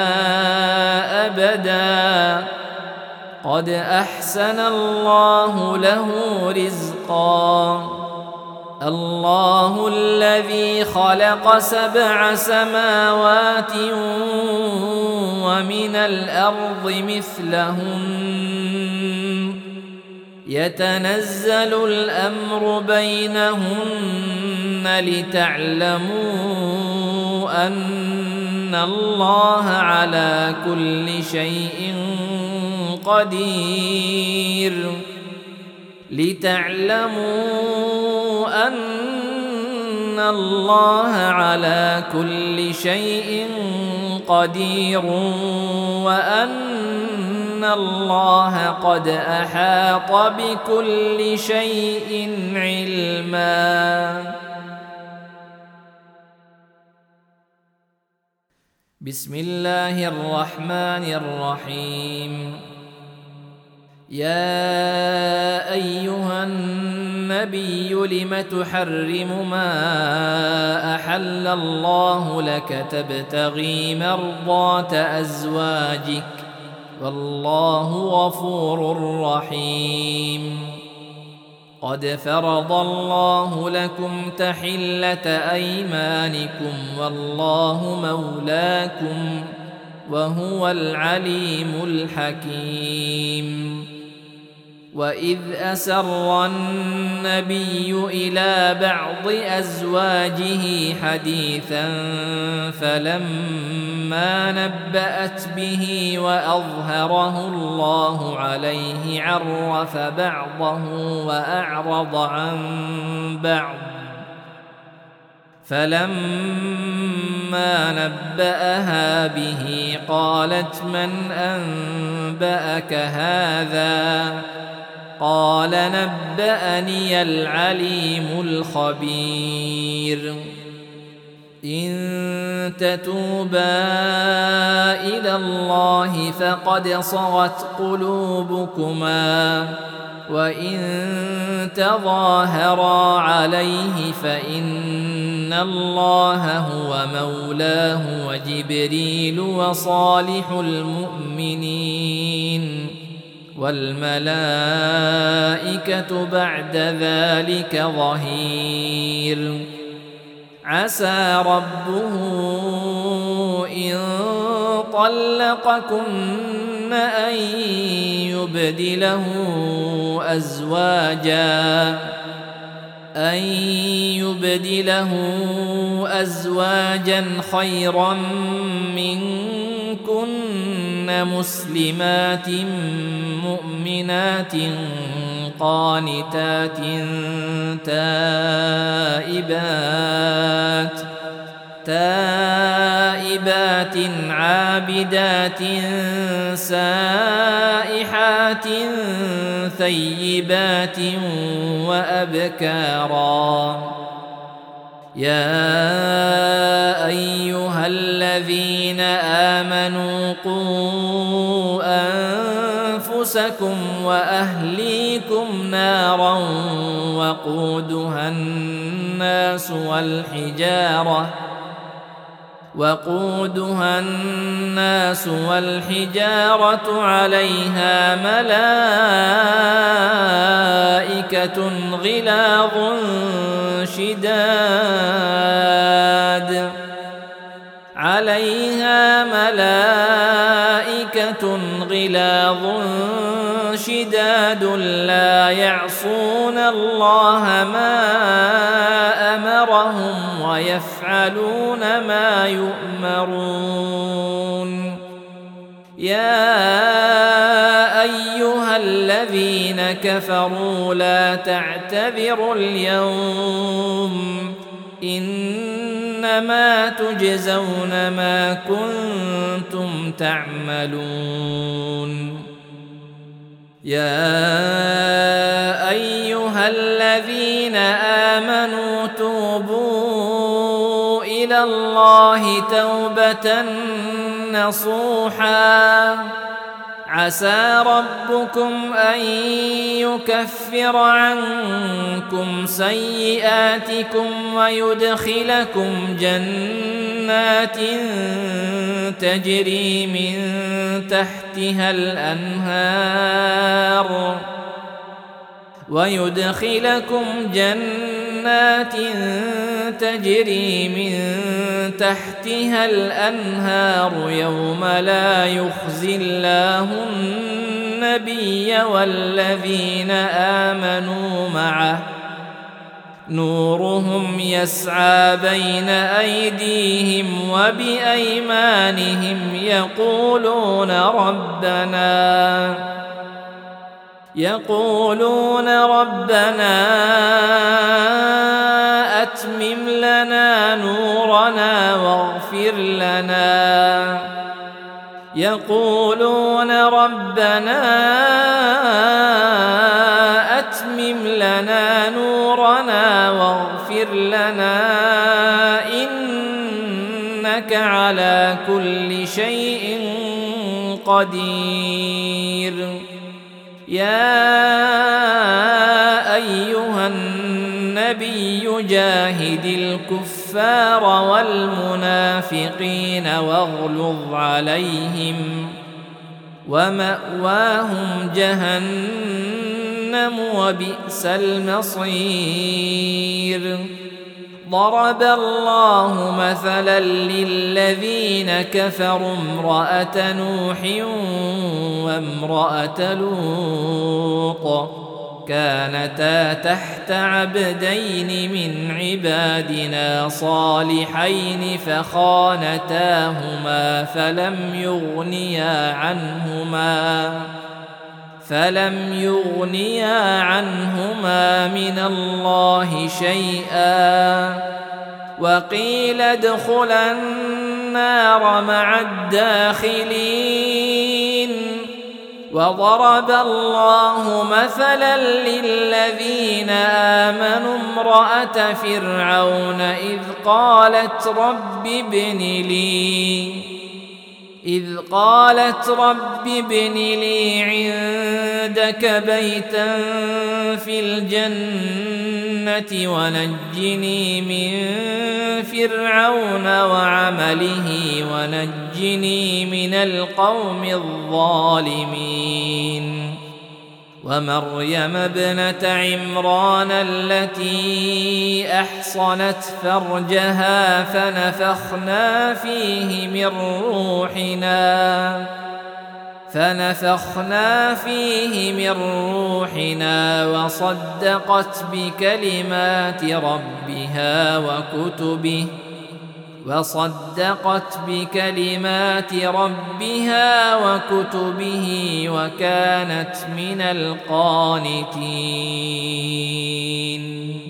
أبدا قد أحسن الله له رزقا الله الذي خلق سبع سماوات ومن الأرض مثلهن يتنزل الأمر بينهن لتعلموا أن الله على كل شيء قدير لتعلموا أن الله على كل شيء قدير وأن الله قد أحاط بكل شيء علما. بسم الله الرحمن الرحيم. يا أيها النبي لم تحرم ما أحل الله لك تبتغي مرضات أزواجك والله غفور رحيم. قد فرض الله لكم تحلة أيمانكم والله مولاكم وهو العليم الحكيم. وإذ أسر النبي إلى بعض أزواجه حديثا فلما نبأت به وأظهره الله عليه عرف بعضه وأعرض عن بعض فلما نبأها به قالت من أنبأك هذا قال نبأني العليم الخبير. إن تتوبا إلى الله فقد صغت قلوبكما وإن تظاهرا عليه فإن الله هو مولاه وجبريل وصالح المؤمنين والملائكة بعد ذلك ظهير. عسى ربه إن طلقكن أن يبدله أزواجا أن يبدله أزواجا خيرا منكن مسلمات مؤمنات قانتات تائبات تائبات عابدات سائحات ثيبات وأبكارا. يا أيها الذين آمنوا قوا أنفسكم وأهليكم نارا وقودها الناس والحجارة وقودها الناس والحجارة عليها ملائكة غلاظ شداد عليها ملائكة ملائكة غلاظ شداد لا يعصون الله ما أمرهم ويفعلون ما يؤمرون. يا أيها الذين كفروا لا تعتذروا اليوم إنما تجزون ما كنتم تعملون. يا أيها الذين آمنوا توبوا إلى الله توبة نصوحا عسى ربكم أن يكفر عنكم سيئاتكم ويدخلكم جنات تجري من تحتها الأنهار ويدخلكم جنات تجري من تحتها الأنهار يوم لا يخزي الله النبي والذين آمنوا معه نورهم يسعى بين أيديهم وبأيمانهم يقولون ربنا يقولون ربنا أتمم لنا نورنا واغفر لنا يقولون ربنا أتمم لنا نورنا واغفر لنا إنك على كل شيء قدير. يا أيها النبي جاهد الكفار والمنافقين واغلظ عليهم ومأواهم جهنم وبئس المصير. ضرب الله مثلا للذين كفروا امرأة نوح وامرأة لوط كانتا تحت عبدين من عبادنا صالحين فخانتاهما فلم يغنيا عنهما فلم يغنيا عنهما من الله شيئا وقيل ادخلا النار مع الداخلين. وضرب الله مثلا للذين آمنوا امرأة فرعون إذ قالت رب ابن لي إذ قالت رب ابن لي عندك بيتا في الجنة ونجني من فرعون وعمله ونجني من القوم الظالمين. ومريم ابنة عمران التي أحصنت فرجها فنفخنا فيه من روحنا فنفخنا فيه من روحنا وصدقت بكلمات ربها وكتبه وصدقت بكلمات ربها وكتبه وكانت من القانتين.